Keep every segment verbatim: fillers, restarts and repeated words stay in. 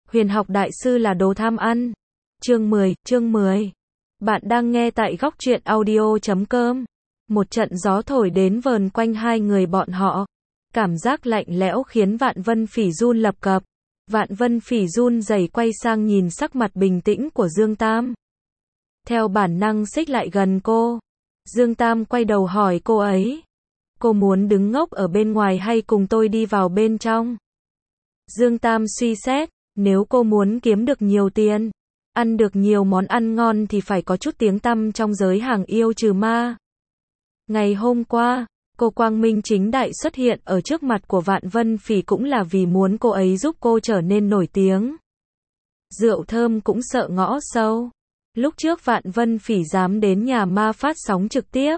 Huyền học đại sư là đồ tham ăn. Chương mười, chương mười. Bạn đang nghe tại góc truyện audio chấm com. Một trận gió thổi đến vờn quanh hai người bọn họ. Cảm giác lạnh lẽo khiến Vạn Vân Phỉ run lập cập. Vạn Vân Phỉ run rẩy quay sang nhìn sắc mặt bình tĩnh của Dương Tam. Theo bản năng xích lại gần cô. Dương Tam quay đầu hỏi cô ấy. Cô muốn đứng ngốc ở bên ngoài hay cùng tôi đi vào bên trong? Dương Tam suy xét, nếu cô muốn kiếm được nhiều tiền, ăn được nhiều món ăn ngon thì phải có chút tiếng tăm trong giới hàng yêu trừ ma. Ngày hôm qua, cô quang minh chính đại xuất hiện ở trước mặt của Vạn Vân Phỉ cũng là vì muốn cô ấy giúp cô trở nên nổi tiếng. Rượu thơm cũng sợ ngõ sâu. Lúc trước Vạn Vân Phỉ dám đến nhà ma phát sóng trực tiếp.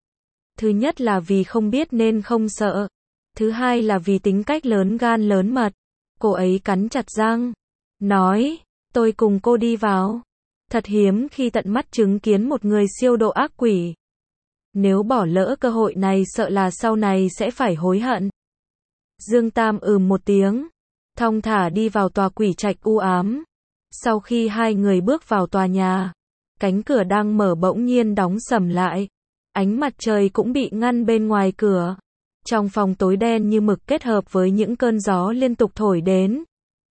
Thứ nhất là vì không biết nên không sợ. Thứ hai là vì tính cách lớn gan lớn mật. Cô ấy cắn chặt răng, nói, tôi cùng cô đi vào. Thật hiếm khi tận mắt chứng kiến một người siêu độ ác quỷ. Nếu bỏ lỡ cơ hội này sợ là sau này sẽ phải hối hận. Dương Tam ừm một tiếng, thong thả đi vào tòa quỷ trạch u ám. Sau khi hai người bước vào tòa nhà, cánh cửa đang mở bỗng nhiên đóng sầm lại. Ánh mặt trời cũng bị ngăn bên ngoài cửa. Trong phòng tối đen như mực kết hợp với những cơn gió liên tục thổi đến.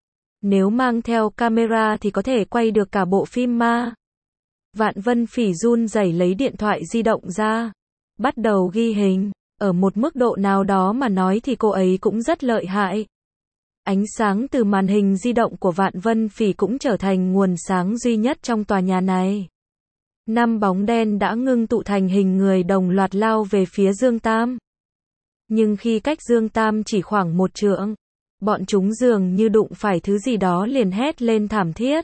Nếu mang theo camera thì có thể quay được cả bộ phim ma. Vạn Vân Phỉ run rẩy lấy điện thoại di động ra. Bắt đầu ghi hình. Ở một mức độ nào đó mà nói thì cô ấy cũng rất lợi hại. Ánh sáng từ màn hình di động của Vạn Vân Phỉ cũng trở thành nguồn sáng duy nhất trong tòa nhà này. Năm bóng đen đã ngưng tụ thành hình người đồng loạt lao về phía Dương Tam. Nhưng khi cách Dương Tam chỉ khoảng một trượng, bọn chúng dường như đụng phải thứ gì đó liền hét lên thảm thiết.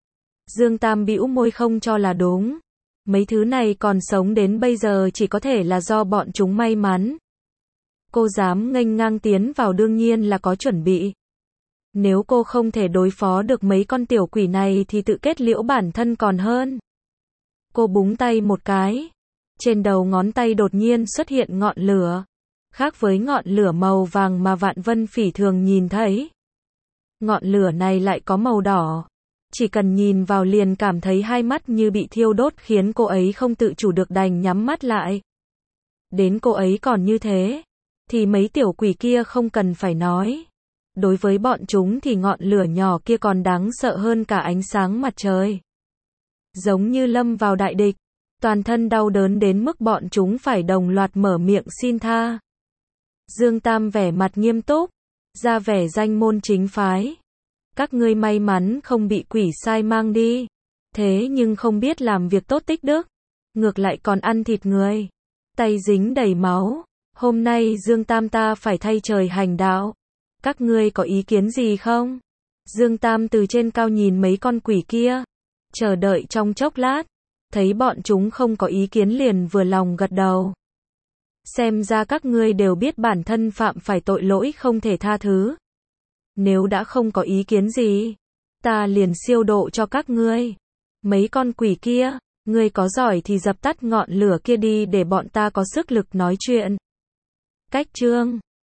Dương Tam bĩu môi không cho là đúng. Mấy thứ này còn sống đến bây giờ chỉ có thể là do bọn chúng may mắn. Cô dám nghênh ngang tiến vào đương nhiên là có chuẩn bị. Nếu cô không thể đối phó được mấy con tiểu quỷ này thì tự kết liễu bản thân còn hơn. Cô búng tay một cái. Trên đầu ngón tay đột nhiên xuất hiện ngọn lửa. Khác với ngọn lửa màu vàng mà Vạn Vân Phỉ thường nhìn thấy. Ngọn lửa này lại có màu đỏ. Chỉ cần nhìn vào liền cảm thấy hai mắt như bị thiêu đốt khiến cô ấy không tự chủ được đành nhắm mắt lại. Đến cô ấy còn như thế, thì mấy tiểu quỷ kia không cần phải nói. Đối với bọn chúng thì ngọn lửa nhỏ kia còn đáng sợ hơn cả ánh sáng mặt trời. Giống như lâm vào đại địch, toàn thân đau đớn đến mức bọn chúng phải đồng loạt mở miệng xin tha. Dương Tam vẻ mặt nghiêm túc, ra vẻ danh môn chính phái. Các ngươi may mắn không bị quỷ sai mang đi. Thế nhưng không biết làm việc tốt tích đức. Ngược lại còn ăn thịt người. Tay dính đầy máu. Hôm nay Dương Tam ta phải thay trời hành đạo. Các ngươi có ý kiến gì không? Dương Tam từ trên cao nhìn mấy con quỷ kia. Chờ đợi trong chốc lát. Thấy bọn chúng không có ý kiến liền vừa lòng gật đầu. Xem ra các ngươi đều biết bản thân phạm phải tội lỗi không thể tha thứ. Nếu đã không có ý kiến gì, ta liền siêu độ cho các ngươi. Mấy con quỷ kia, ngươi có giỏi thì dập tắt ngọn lửa kia đi để bọn ta có sức lực nói chuyện. Cách chương